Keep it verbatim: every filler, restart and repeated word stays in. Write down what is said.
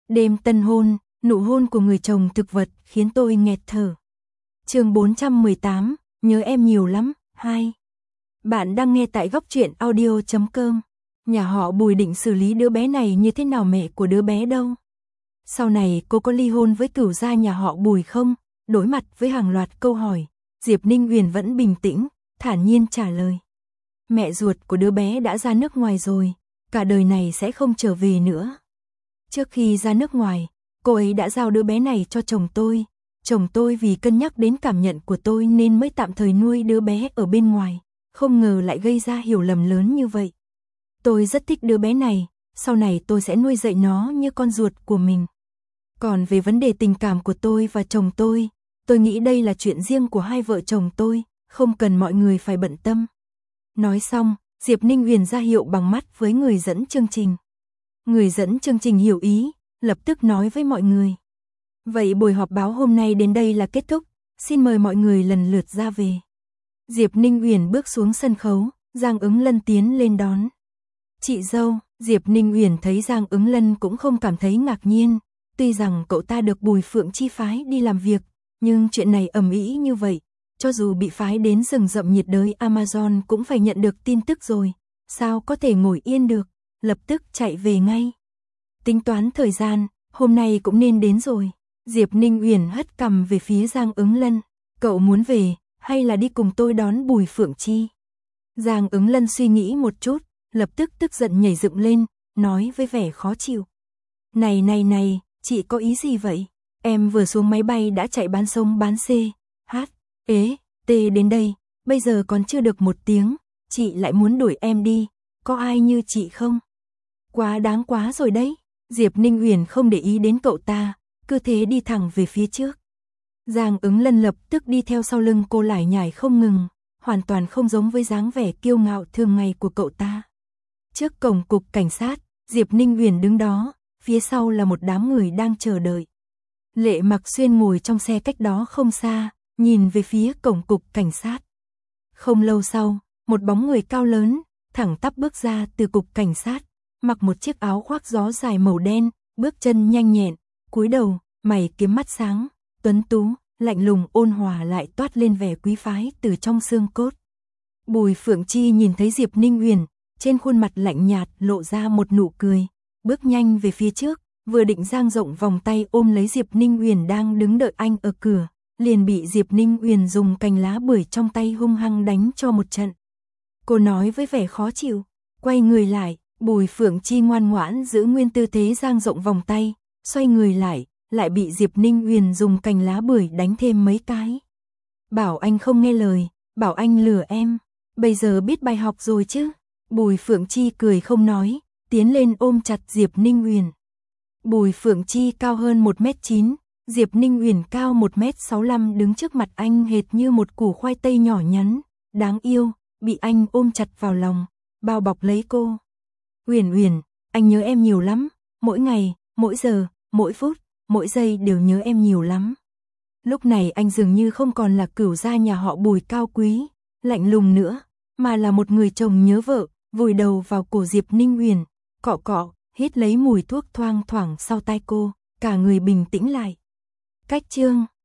Đêm tân hôn, nụ hôn của người chồng thực vật khiến tôi nghẹt thở. Chương bốn trăm mười tám, nhớ em nhiều lắm, hai. Bạn đang nghe tại góc truyện audio chấm com. Nhà họ Bùi định xử lý đứa bé này như thế nào, mẹ của đứa bé đâu? Sau này cô có ly hôn với cửu gia nhà họ Bùi không? Đối mặt với hàng loạt câu hỏi, Diệp Ninh Huyền vẫn bình tĩnh, thản nhiên trả lời. Mẹ ruột của đứa bé đã ra nước ngoài rồi, cả đời này sẽ không trở về nữa. Trước khi ra nước ngoài, cô ấy đã giao đứa bé này cho chồng tôi. Chồng tôi vì cân nhắc đến cảm nhận của tôi nên mới tạm thời nuôi đứa bé ở bên ngoài, không ngờ lại gây ra hiểu lầm lớn như vậy. Tôi rất thích đứa bé này, sau này tôi sẽ nuôi dạy nó như con ruột của mình. Còn về vấn đề tình cảm của tôi và chồng tôi, tôi nghĩ đây là chuyện riêng của hai vợ chồng tôi, không cần mọi người phải bận tâm. Nói xong, Diệp Ninh Huyền ra hiệu bằng mắt với người dẫn chương trình. Người dẫn chương trình hiểu ý, lập tức nói với mọi người. Vậy buổi họp báo hôm nay đến đây là kết thúc, xin mời mọi người lần lượt ra về. Diệp Ninh Huyền bước xuống sân khấu, Giang Ứng Lân tiến lên đón. Chị dâu, Diệp Ninh Huyền thấy Giang Ứng Lân cũng không cảm thấy ngạc nhiên, tuy rằng cậu ta được Bùi Phượng Chi phái đi làm việc, nhưng chuyện này ầm ĩ như vậy, cho dù bị phái đến rừng rậm nhiệt đới Amazon cũng phải nhận được tin tức rồi, sao có thể ngồi yên được, lập tức chạy về ngay. Tính toán thời gian, hôm nay cũng nên đến rồi. Diệp Ninh Huyền hất cằm về phía Giang Ứng Lân, cậu muốn về, hay là đi cùng tôi đón Bùi Phượng Chi? Giang Ứng Lân suy nghĩ một chút, lập tức tức giận nhảy dựng lên, nói với vẻ khó chịu. Này này này, chị có ý gì vậy? Em vừa xuống máy bay đã chạy bán sông bán xê, hát, ế, tê đến đây, bây giờ còn chưa được một tiếng, chị lại muốn đuổi em đi, có ai như chị không? Quá đáng quá rồi đấy. Diệp Ninh Huyền không để ý đến cậu ta, cứ thế đi thẳng về phía trước. Giang Ứng Lân lập tức đi theo sau lưng cô lải nhải không ngừng, hoàn toàn không giống với dáng vẻ kiêu ngạo thường ngày của cậu ta. Trước cổng cục cảnh sát, Diệp Ninh Huyền đứng đó, phía sau là một đám người đang chờ đợi. Lệ Mặc Xuyên ngồi trong xe cách đó không xa, nhìn về phía cổng cục cảnh sát. Không lâu sau, một bóng người cao lớn, thẳng tắp bước ra từ cục cảnh sát, mặc một chiếc áo khoác gió dài màu đen, bước chân nhanh nhẹn, cúi đầu, mày kiếm mắt sáng, tuấn tú, lạnh lùng ôn hòa lại toát lên vẻ quý phái từ trong xương cốt. Bùi Phượng Chi nhìn thấy Diệp Ninh Huyền, trên khuôn mặt lạnh nhạt lộ ra một nụ cười, bước nhanh về phía trước, vừa định dang rộng vòng tay ôm lấy Diệp Ninh Huyền đang đứng đợi anh ở cửa, liền bị Diệp Ninh Huyền dùng cành lá bưởi trong tay hung hăng đánh cho một trận. Cô nói với vẻ khó chịu, quay người lại. Bùi Phượng Chi ngoan ngoãn giữ nguyên tư thế dang rộng vòng tay, xoay người lại, lại bị Diệp Ninh Huyền dùng cành lá bưởi đánh thêm mấy cái. Bảo anh không nghe lời, bảo anh lừa em, bây giờ biết bài học rồi chứ. Bùi Phượng Chi cười không nói, tiến lên ôm chặt Diệp Ninh Huyền. Bùi Phượng Chi cao hơn một mét chín, Diệp Ninh Huyền cao một mét sáu mươi lăm đứng trước mặt anh hệt như một củ khoai tây nhỏ nhắn, đáng yêu, bị anh ôm chặt vào lòng, bao bọc lấy cô. Huyền Huyền, anh nhớ em nhiều lắm, mỗi ngày, mỗi giờ, mỗi phút, mỗi giây đều nhớ em nhiều lắm. Lúc này anh dường như không còn là cửu gia nhà họ Bùi cao quý, lạnh lùng nữa, mà là một người chồng nhớ vợ, vùi đầu vào cổ Diệp Ninh Huyền, cọ cọ, hít lấy mùi thuốc thoang thoảng sau tai cô, cả người bình tĩnh lại. Cách chương